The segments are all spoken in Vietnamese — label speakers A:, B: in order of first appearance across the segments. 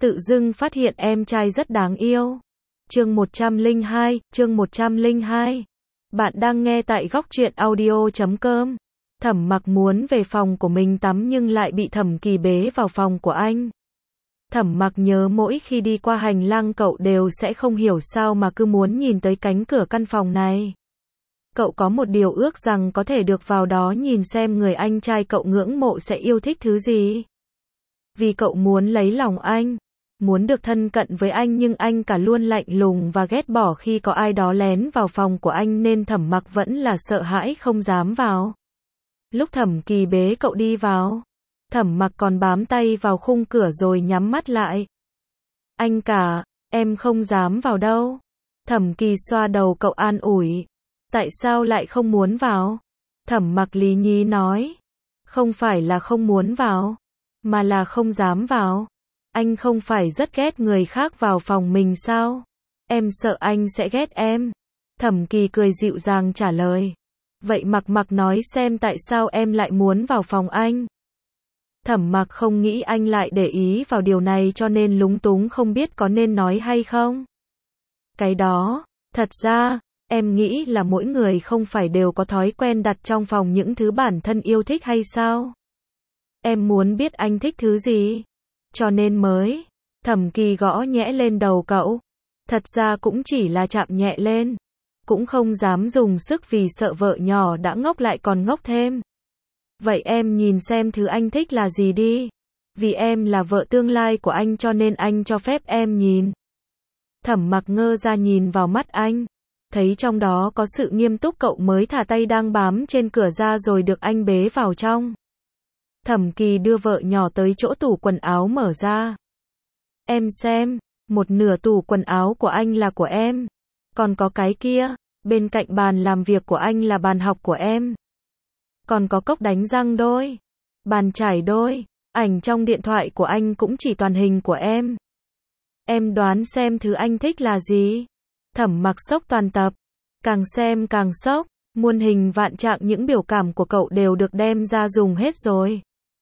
A: Tự dưng phát hiện em trai rất đáng yêu. Chương 102. Bạn đang nghe tại góc truyện audio.com. Thẩm Mặc muốn về phòng của mình tắm nhưng lại bị Thẩm Kỳ bế vào phòng của anh. Thẩm Mặc nhớ mỗi khi đi qua hành lang cậu đều sẽ không hiểu sao mà cứ muốn nhìn tới cánh cửa căn phòng này. Cậu có một điều ước rằng có thể được vào đó nhìn xem người anh trai cậu ngưỡng mộ sẽ yêu thích thứ gì. Vì cậu muốn lấy lòng anh, muốn được thân cận với anh nhưng anh cả luôn lạnh lùng và ghét bỏ khi có ai đó lén vào phòng của anh nên Thẩm Mặc vẫn là sợ hãi không dám vào. Lúc Thẩm Kỳ bế cậu đi vào, Thẩm Mặc còn bám tay vào khung cửa rồi nhắm mắt lại. Anh cả, em không dám vào đâu. Thẩm Kỳ xoa đầu cậu an ủi. Tại sao lại không muốn vào? Thẩm Mặc lý nhí nói. Không phải là không muốn vào, mà là không dám vào. Anh không phải rất ghét người khác vào phòng mình sao? Em sợ anh sẽ ghét em. Thẩm Kỳ cười dịu dàng trả lời. Vậy Mặc nói xem tại sao em lại muốn vào phòng anh? Thẩm Mặc không nghĩ anh lại để ý vào điều này cho nên lúng túng không biết có nên nói hay không. Cái đó, thật ra, em nghĩ là mỗi người không phải đều có thói quen đặt trong phòng những thứ bản thân yêu thích hay sao? Em muốn biết anh thích thứ gì? Cho nên mới. Thẩm Kỳ gõ nhẹ lên đầu cậu. Thật ra cũng chỉ là chạm nhẹ lên. Cũng không dám dùng sức vì sợ vợ nhỏ đã ngốc lại còn ngốc thêm. Vậy em nhìn xem thứ anh thích là gì đi. Vì em là vợ tương lai của anh cho nên anh cho phép em nhìn. Thẩm Mặc ngơ ra nhìn vào mắt anh. Thấy trong đó có sự nghiêm túc cậu mới thả tay đang bám trên cửa ra rồi được anh bế vào trong. Thẩm Kỳ đưa vợ nhỏ tới chỗ tủ quần áo mở ra. Em xem, một nửa tủ quần áo của anh là của em. Còn có cái kia, bên cạnh bàn làm việc của anh là bàn học của em. Còn có cốc đánh răng đôi, bàn chải đôi, ảnh trong điện thoại của anh cũng chỉ toàn hình của em. Em đoán xem thứ anh thích là gì? Thẩm Mặc sốc toàn tập. Càng xem càng sốc, muôn hình vạn trạng những biểu cảm của cậu đều được đem ra dùng hết rồi.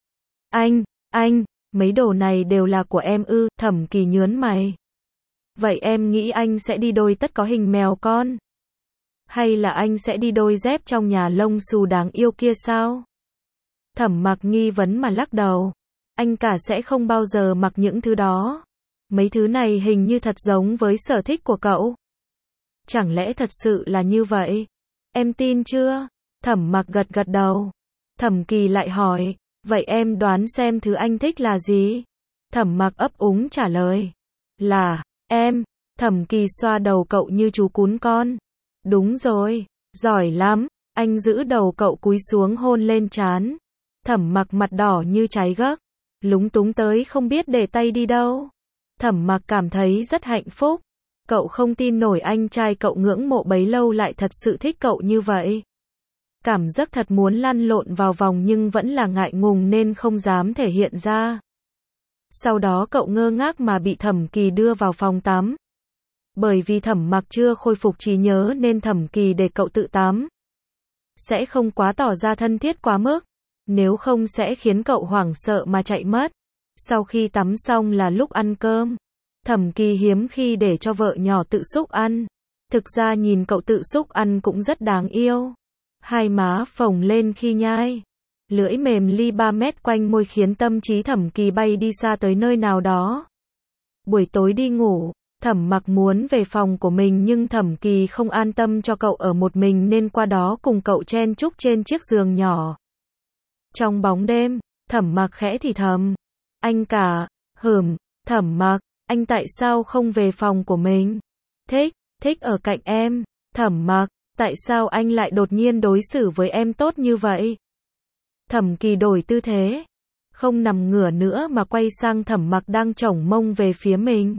A: Anh, mấy đồ này đều là của em ư? Thẩm Kỳ nhớn mày. Vậy em nghĩ anh sẽ đi đôi tất có hình mèo con? Hay là anh sẽ đi đôi dép trong nhà lông xù đáng yêu kia sao? Thẩm Mặc nghi vấn mà lắc đầu. Anh cả sẽ không bao giờ mặc những thứ đó. Mấy thứ này hình như thật giống với sở thích của cậu. Chẳng lẽ thật sự là như vậy? Em tin chưa? Thẩm Mặc gật đầu. Thẩm Kỳ lại hỏi. Vậy em đoán xem thứ anh thích là gì? Thẩm Mặc ấp úng trả lời. Là, em. Thẩm Kỳ xoa đầu cậu như chú cún con. Đúng rồi, giỏi lắm. Anh giữ đầu cậu cúi xuống hôn lên trán. Thẩm Mặc mặt đỏ như trái gấc, lúng túng tới không biết để tay đi đâu. Thẩm Mặc cảm thấy rất hạnh phúc. Cậu không tin nổi anh trai cậu ngưỡng mộ bấy lâu lại thật sự thích cậu như vậy. Cảm giác thật muốn lăn lộn vào vòng nhưng vẫn là ngại ngùng nên không dám thể hiện ra. Sau đó cậu ngơ ngác mà bị Thẩm Kỳ đưa vào phòng tắm. Bởi vì Thẩm Mặc chưa khôi phục trí nhớ nên Thẩm Kỳ để cậu tự tắm. Sẽ không quá tỏ ra thân thiết quá mức, nếu không sẽ khiến cậu hoảng sợ mà chạy mất. Sau khi tắm xong là lúc ăn cơm. Thẩm Kỳ hiếm khi để cho vợ nhỏ tự xúc ăn. Thực ra nhìn cậu tự xúc ăn cũng rất đáng yêu. Hai má phồng lên khi nhai. Lưỡi mềm li 3 mét quanh môi khiến tâm trí Thẩm Kỳ bay đi xa tới nơi nào đó. Buổi tối đi ngủ, Thẩm Mặc muốn về phòng của mình nhưng Thẩm Kỳ không an tâm cho cậu ở một mình nên qua đó cùng cậu chen chúc trên chiếc giường nhỏ. Trong bóng đêm, Thẩm Mặc khẽ thì thầm. Anh cả, Thẩm Mặc, anh tại sao không về phòng của mình? Thích ở cạnh em. Thẩm Mặc, tại sao anh lại đột nhiên đối xử với em tốt như vậy? Thẩm Kỳ đổi tư thế, không nằm ngửa nữa mà quay sang Thẩm Mặc đang chổng mông về phía mình.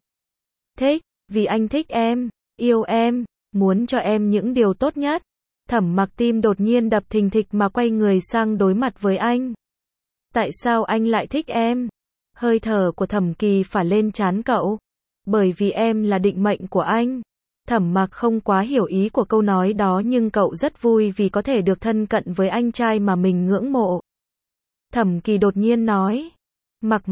A: Vì anh thích em, yêu em, muốn cho em những điều tốt nhất. Thẩm Mặc tim đột nhiên đập thình thịch mà quay người sang đối mặt với anh. Tại sao anh lại thích em? Hơi thở của Thẩm Kỳ phả lên trán cậu. Bởi vì em là định mệnh của anh. Thẩm Mặc không quá hiểu ý của câu nói đó nhưng cậu rất vui vì có thể được thân cận với anh trai mà mình ngưỡng mộ. Thẩm Kỳ đột nhiên nói. Mặc,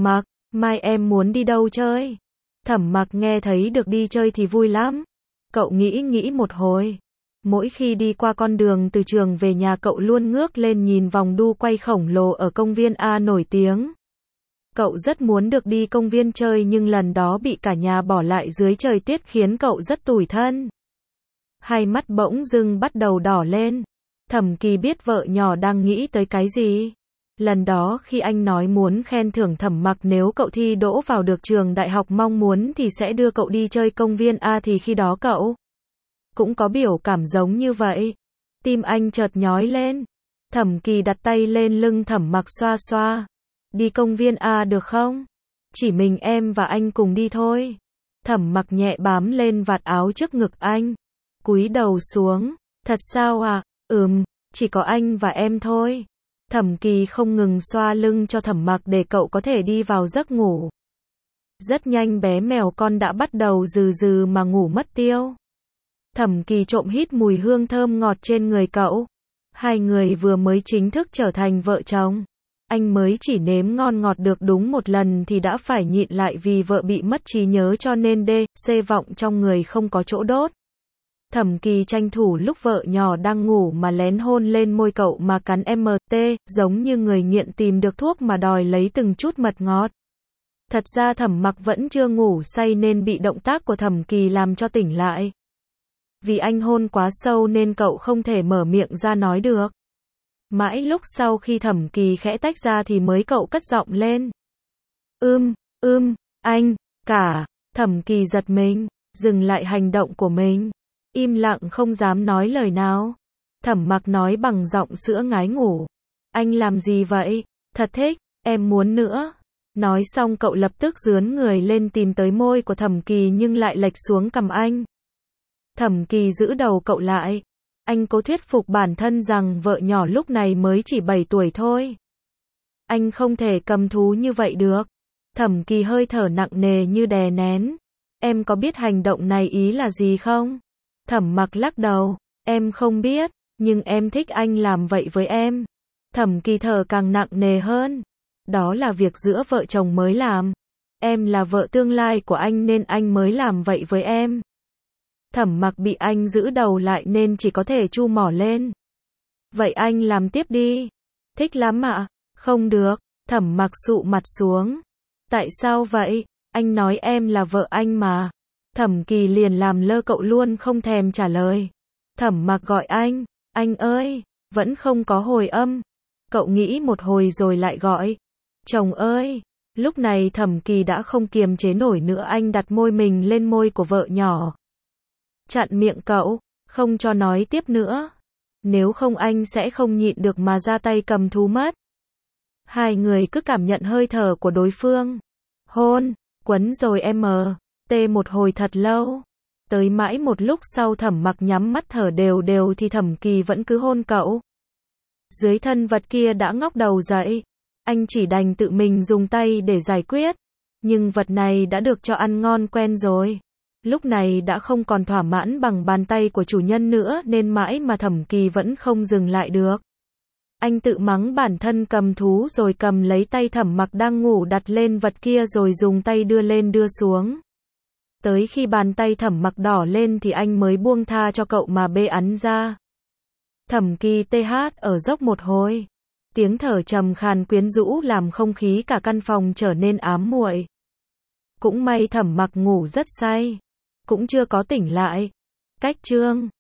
A: Mai em muốn đi đâu chơi? Thẩm Mặc nghe thấy được đi chơi thì vui lắm. Cậu nghĩ một hồi. Mỗi khi đi qua con đường từ trường về nhà cậu luôn ngước lên nhìn vòng đu quay khổng lồ ở công viên A nổi tiếng. Cậu rất muốn được đi công viên chơi nhưng lần đó bị cả nhà bỏ lại dưới trời tiết khiến cậu rất tủi thân. Hai mắt bỗng dưng bắt đầu đỏ lên. Thẩm Kỳ biết vợ nhỏ đang nghĩ tới cái gì. Lần đó khi anh nói muốn khen thưởng Thẩm Mặc nếu cậu thi đỗ vào được trường đại học mong muốn thì sẽ đưa cậu đi chơi công viên A thì khi đó cậu cũng có biểu cảm giống như vậy. Tim anh chợt nhói lên. Thẩm Kỳ đặt tay lên lưng Thẩm Mặc xoa xoa. Đi công viên A được không? Chỉ mình em và anh cùng đi thôi. Thẩm Mặc nhẹ bám lên vạt áo trước ngực anh. Cúi đầu xuống. Thật sao à? Chỉ có anh và em thôi. Thẩm Kỳ không ngừng xoa lưng cho Thẩm Mặc để cậu có thể đi vào giấc ngủ. Rất nhanh bé mèo con đã bắt đầu dừ dừ mà ngủ mất tiêu. Thẩm Kỳ trộm hít mùi hương thơm ngọt trên người cậu. Hai người vừa mới chính thức trở thành vợ chồng. Anh mới chỉ nếm ngon ngọt được đúng một lần thì đã phải nhịn lại vì vợ bị mất trí nhớ cho nên C vọng trong người không có chỗ đốt. Thẩm Kỳ tranh thủ lúc vợ nhỏ đang ngủ mà lén hôn lên môi cậu mà cắn MT, giống như người nghiện tìm được thuốc mà đòi lấy từng chút mật ngọt. Thật ra Thẩm Mặc vẫn chưa ngủ say nên bị động tác của Thẩm Kỳ làm cho tỉnh lại. Vì anh hôn quá sâu nên cậu không thể mở miệng ra nói được. Mãi lúc sau khi Thẩm Kỳ khẽ tách ra thì mới cậu cất giọng lên. Anh, cả. Thẩm Kỳ giật mình, dừng lại hành động của mình. Im lặng không dám nói lời nào. Thẩm Mặc nói bằng giọng sữa ngái ngủ. Anh làm gì vậy? Thật thích, em muốn nữa. Nói xong cậu lập tức dướn người lên tìm tới môi của Thẩm Kỳ nhưng lại lệch xuống cằm anh. Thẩm Kỳ giữ đầu cậu lại. Anh cố thuyết phục bản thân rằng vợ nhỏ lúc này mới chỉ 7 tuổi thôi. Anh không thể cầm thú như vậy được. Thẩm Kỳ hơi thở nặng nề như đè nén. Em có biết hành động này ý là gì không? Thẩm Mặc lắc đầu. Em không biết, nhưng em thích anh làm vậy với em. Thẩm Kỳ thở càng nặng nề hơn. Đó là việc giữa vợ chồng mới làm. Em là vợ tương lai của anh nên anh mới làm vậy với em. Thẩm Mặc bị anh giữ đầu lại nên chỉ có thể chu mỏ lên. Vậy anh làm tiếp đi. Thích lắm ạ. Không được. Thẩm Mặc sụ mặt xuống. Tại sao vậy? Anh nói em là vợ anh mà. Thẩm Kỳ liền làm lơ cậu luôn không thèm trả lời. Thẩm Mặc gọi anh ơi, vẫn không có hồi âm. Cậu nghĩ một hồi rồi lại gọi. Chồng ơi. Lúc này Thẩm Kỳ đã không kiềm chế nổi nữa, anh đặt môi mình lên môi của vợ nhỏ. Chặn miệng cậu, không cho nói tiếp nữa. Nếu không anh sẽ không nhịn được mà ra tay cầm thú mất. Hai người cứ cảm nhận hơi thở của đối phương. Hôn, quấn rồi tê một hồi thật lâu. Tới mãi một lúc sau Thẩm Mặc nhắm mắt thở đều đều thì Thẩm Kỳ vẫn cứ hôn cậu. Dưới thân vật kia đã ngóc đầu dậy. Anh chỉ đành tự mình dùng tay để giải quyết. Nhưng vật này đã được cho ăn ngon quen rồi. Lúc này đã không còn thỏa mãn bằng bàn tay của chủ nhân nữa nên mãi mà Thẩm Kỳ vẫn không dừng lại được. Anh tự mắng bản thân cầm thú rồi cầm lấy tay Thẩm Mặc đang ngủ đặt lên vật kia rồi dùng tay đưa lên đưa xuống. Tới khi bàn tay Thẩm Mặc đỏ lên thì anh mới buông tha cho cậu mà bê ẵn ra. Thẩm Kỳ ở dốc một hồi. Tiếng thở trầm khàn quyến rũ làm không khí cả căn phòng trở nên ám muội. Cũng may Thẩm Mặc ngủ rất say. Cũng chưa có tỉnh lại. Cách chương